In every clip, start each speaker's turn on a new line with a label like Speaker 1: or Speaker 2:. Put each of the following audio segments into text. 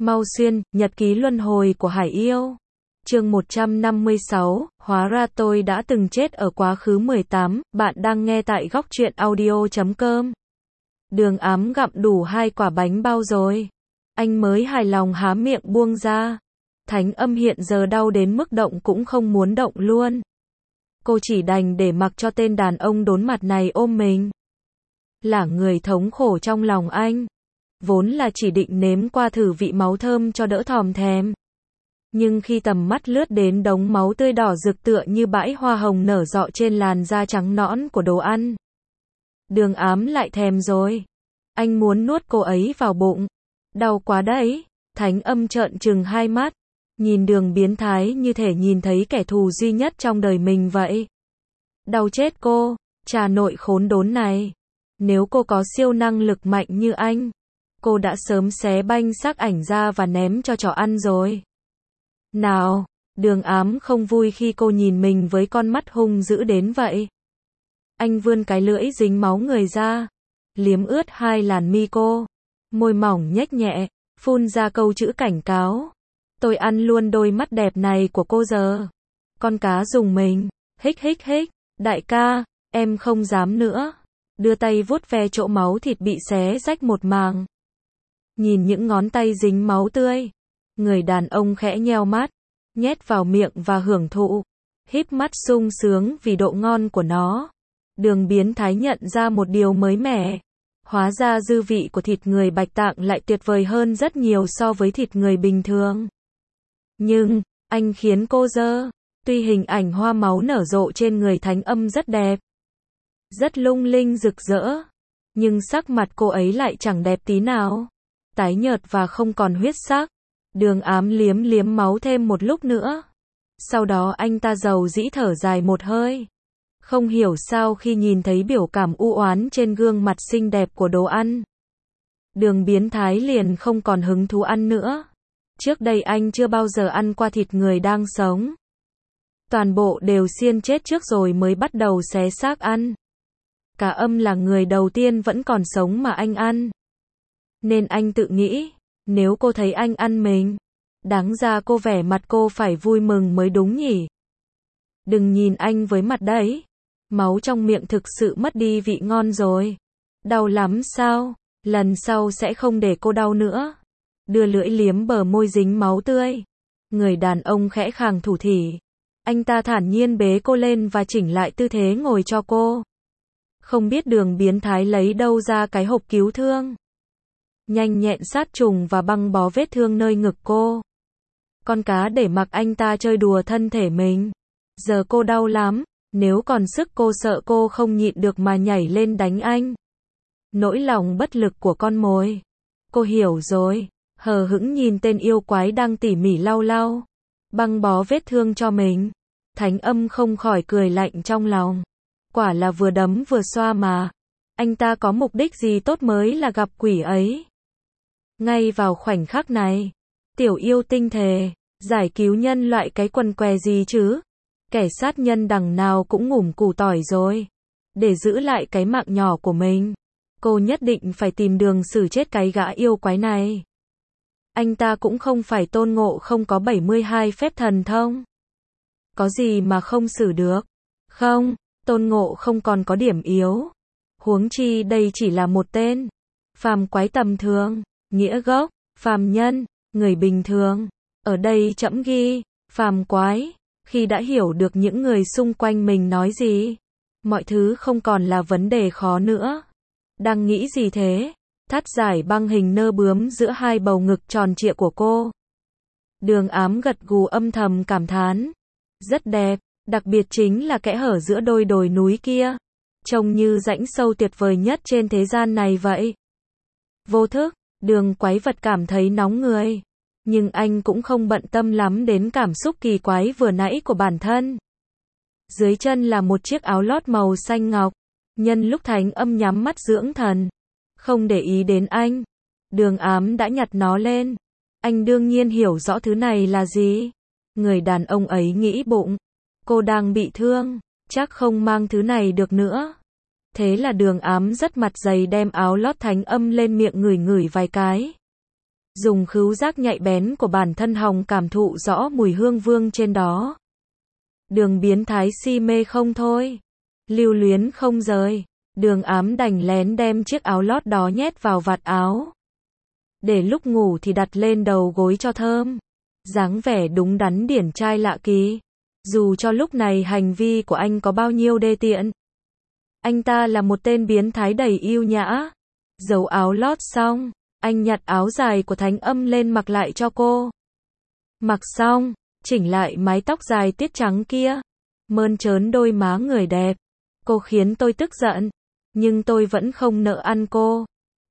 Speaker 1: Mau xuyên, nhật ký luân hồi của Hải Yêu. Chương 156, hóa ra tôi đã từng chết ở quá khứ 18, bạn đang nghe tại góc truyện audio.com. Đường Ám gặm đủ 2 quả bánh bao rồi. Anh mới hài lòng há miệng buông ra. Thánh Âm hiện giờ đau đến mức động cũng không muốn động luôn. Cô chỉ đành để mặc cho tên đàn ông đốn mặt này ôm mình. Là người thống khổ trong lòng anh. Vốn là chỉ định nếm qua thử vị máu thơm cho đỡ thòm thèm. Nhưng khi tầm mắt lướt đến đống máu tươi đỏ rực tựa như bãi hoa hồng nở rộ trên làn da trắng nõn của đồ ăn. Đường Ám lại thèm rồi. Anh muốn nuốt cô ấy vào bụng. Đau quá đấy. Thánh Âm trợn trừng hai mắt. Nhìn Đường biến thái như thể nhìn thấy kẻ thù duy nhất trong đời mình vậy. Đau chết cô, trà nội khốn đốn này. Nếu cô có siêu năng lực mạnh như anh, cô đã sớm xé banh xác ảnh ra và ném cho chó ăn rồi. Nào, Đường Ám không vui khi cô nhìn mình với con mắt hung dữ đến vậy. Anh vươn cái lưỡi dính máu người ra, liếm ướt 2 làn mi cô, môi mỏng nhếch nhẹ, phun ra câu chữ cảnh cáo. Tôi ăn luôn đôi mắt đẹp này của cô giờ. Con cá dùng mình, hích hích hích, đại ca, em không dám nữa. Đưa tay vuốt ve chỗ máu thịt bị xé rách một màng. Nhìn những ngón tay dính máu tươi, người đàn ông khẽ nheo mắt, nhét vào miệng và hưởng thụ, híp mắt sung sướng vì độ ngon của nó. Đường biến thái nhận ra một điều mới mẻ. Hóa ra dư vị của thịt người Bạch Tạng lại tuyệt vời hơn rất nhiều so với thịt người bình thường. Nhưng, anh khiến cô dơ. Tuy hình ảnh hoa máu nở rộ trên người Thánh Âm rất đẹp, rất lung linh rực rỡ, nhưng sắc mặt cô ấy lại chẳng đẹp tí nào. Tái nhợt và không còn huyết sắc. Đường Ám liếm liếm máu thêm một lúc nữa. Sau đó anh ta dầu dĩ thở dài một hơi. Không hiểu sao khi nhìn thấy biểu cảm u oán trên gương mặt xinh đẹp của đồ ăn, Đường biến thái liền không còn hứng thú ăn nữa. Trước đây anh chưa bao giờ ăn qua thịt người đang sống. Toàn bộ đều xiên chết trước rồi mới bắt đầu xé xác ăn. Cả Âm là người đầu tiên vẫn còn sống mà anh ăn. Nên anh tự nghĩ, nếu cô thấy anh ăn mình, đáng ra cô vẻ mặt cô phải vui mừng mới đúng nhỉ. Đừng nhìn anh với mặt đấy. Máu trong miệng thực sự mất đi vị ngon rồi. Đau lắm sao? Lần sau sẽ không để cô đau nữa. Đưa lưỡi liếm bờ môi dính máu tươi. Người đàn ông khẽ khàng thủ thỉ. Anh ta thản nhiên bế cô lên và chỉnh lại tư thế ngồi cho cô. Không biết Đường biến thái lấy đâu ra cái hộp cứu thương. Nhanh nhẹn sát trùng và băng bó vết thương nơi ngực cô. Con cá để mặc anh ta chơi đùa thân thể mình. Giờ cô đau lắm. Nếu còn sức cô sợ cô không nhịn được mà nhảy lên đánh anh. Nỗi lòng bất lực của con mồi. Cô hiểu rồi. Hờ hững nhìn tên yêu quái đang tỉ mỉ lau lau, băng bó vết thương cho mình. Thánh Âm không khỏi cười lạnh trong lòng. Quả là vừa đấm vừa xoa mà. Anh ta có mục đích gì tốt mới là gặp quỷ ấy. Ngay vào khoảnh khắc này, tiểu yêu tinh thề, giải cứu nhân loại cái quần què gì chứ. Kẻ sát nhân đằng nào cũng ngủm củ tỏi rồi. Để giữ lại cái mạng nhỏ của mình, cô nhất định phải tìm đường xử chết cái gã yêu quái này. Anh ta cũng không phải Tôn Ngộ không có 72 phép thần thông. Có gì mà không xử được. Không, Tôn Ngộ không còn có điểm yếu. Huống chi đây chỉ là một tên phàm quái tầm thường, nghĩa gốc, phàm nhân, người bình thường. Ở đây trẫm ghi, phàm quái. Khi đã hiểu được những người xung quanh mình nói gì, mọi thứ không còn là vấn đề khó nữa. Đang nghĩ gì thế? Thắt giải băng hình nơ bướm giữa 2 bầu ngực tròn trịa của cô. Đường Ám gật gù âm thầm cảm thán. Rất đẹp, đặc biệt chính là kẽ hở giữa đôi đồi núi kia. Trông như rãnh sâu tuyệt vời nhất trên thế gian này vậy. Vô thức, Đường quái vật cảm thấy nóng người. Nhưng anh cũng không bận tâm lắm đến cảm xúc kỳ quái vừa nãy của bản thân. Dưới chân là một chiếc áo lót màu xanh ngọc. Nhân lúc Thánh Âm nhắm mắt dưỡng thần, không để ý đến anh, Đường Ám đã nhặt nó lên. Anh đương nhiên hiểu rõ thứ này là gì. Người đàn ông ấy nghĩ bụng, cô đang bị thương, chắc không mang thứ này được nữa. Thế là Đường Ám rất mặt dày đem áo lót Thánh Âm lên miệng ngửi ngửi vài cái. dùng khứu giác nhạy bén của bản thân hòng cảm thụ rõ mùi hương vương trên đó. Đường biến thái si mê không thôi, lưu luyến không rời, Đường Ám đành lén đem chiếc áo lót đó nhét vào vạt áo. Để lúc ngủ thì đặt lên đầu gối cho thơm. Dáng vẻ đúng đắn điển trai lạ kỳ. Dù cho lúc này hành vi của anh có bao nhiêu đê tiện. Anh ta là một tên biến thái đầy yêu nhã. Giấu áo lót xong, anh nhặt áo dài của Thánh Âm lên mặc lại cho cô. Mặc xong, chỉnh lại mái tóc dài tiết trắng kia. Mơn trớn đôi má người đẹp. Cô khiến tôi tức giận. Nhưng tôi vẫn không nỡ ăn cô.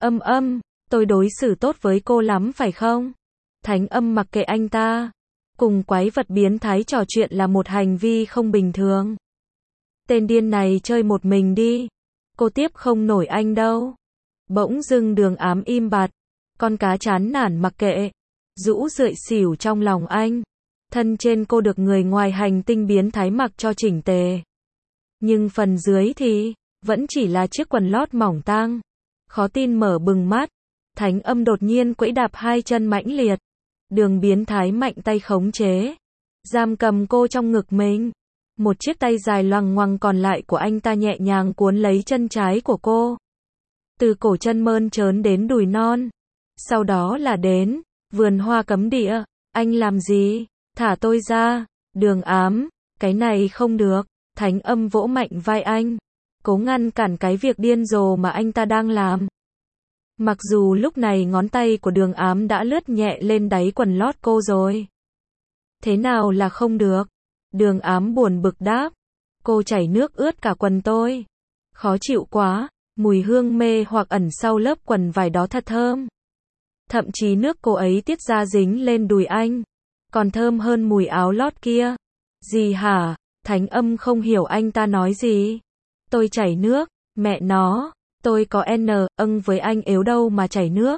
Speaker 1: Tôi đối xử tốt với cô lắm phải không? Thánh Âm mặc kệ anh ta. Cùng quái vật biến thái trò chuyện là một hành vi không bình thường. Tên điên này chơi một mình đi. Cô tiếp không nổi anh đâu. Bỗng dưng Đường Ám im bặt. Con cá chán nản mặc kệ. Rũ rượi xỉu trong lòng anh. Thân trên cô được người ngoài hành tinh biến thái mặc cho chỉnh tề. Nhưng phần dưới thì vẫn chỉ là chiếc quần lót mỏng tang. Khó tin mở bừng mắt. Thánh Âm đột nhiên quẫy đạp hai chân mãnh liệt. Đường biến thái mạnh tay khống chế. Giam cầm cô trong ngực mình. Một chiếc tay dài loằng ngoằng còn lại của anh ta nhẹ nhàng cuốn lấy chân trái của cô. Từ cổ chân mơn trớn đến đùi non. Sau đó là đến vườn hoa cấm địa. Anh làm gì? Thả tôi ra. Đường Ám, cái này không được. Thánh Âm vỗ mạnh vai anh. Cố ngăn cản cái việc điên rồ mà anh ta đang làm. Mặc dù lúc này ngón tay của Đường Ám đã lướt nhẹ lên đáy quần lót cô rồi. Thế nào là không được? Đường Ám buồn bực đáp. Cô chảy nước ướt cả quần tôi. Khó chịu quá. Mùi hương mê hoặc ẩn sau lớp quần vải đó thật thơm. Thậm chí nước cô ấy tiết ra dính lên đùi anh. Còn thơm hơn mùi áo lót kia. Gì hả? Thánh Âm không hiểu anh ta nói gì. Tôi chảy nước. Mẹ nó. Tôi có với anh yếu đâu mà chảy nước.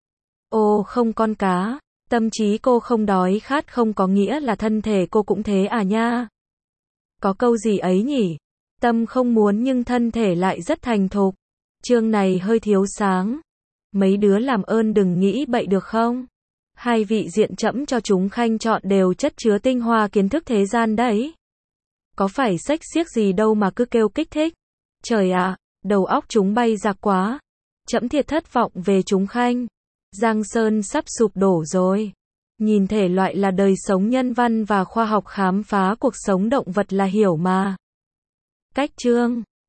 Speaker 1: Ô không con cá. Tâm trí cô không đói khát không có nghĩa là thân thể cô cũng thế à nha. Có câu gì ấy nhỉ? Tâm không muốn nhưng thân thể lại rất thành thục. Chương này hơi thiếu sáng. Mấy đứa làm ơn đừng nghĩ bậy được không? Hai vị diện trẫm cho chúng khanh chọn đều chất chứa tinh hoa kiến thức thế gian đấy. Có phải xách xiếc gì đâu mà cứ kêu kích thích. Trời ạ, đầu óc chúng bay rạc quá. Trẫm thiệt thất vọng về chúng khanh. Giang Sơn sắp sụp đổ rồi. Nhìn thể loại là đời sống nhân văn và khoa học khám phá cuộc sống động vật là hiểu mà. Cách chương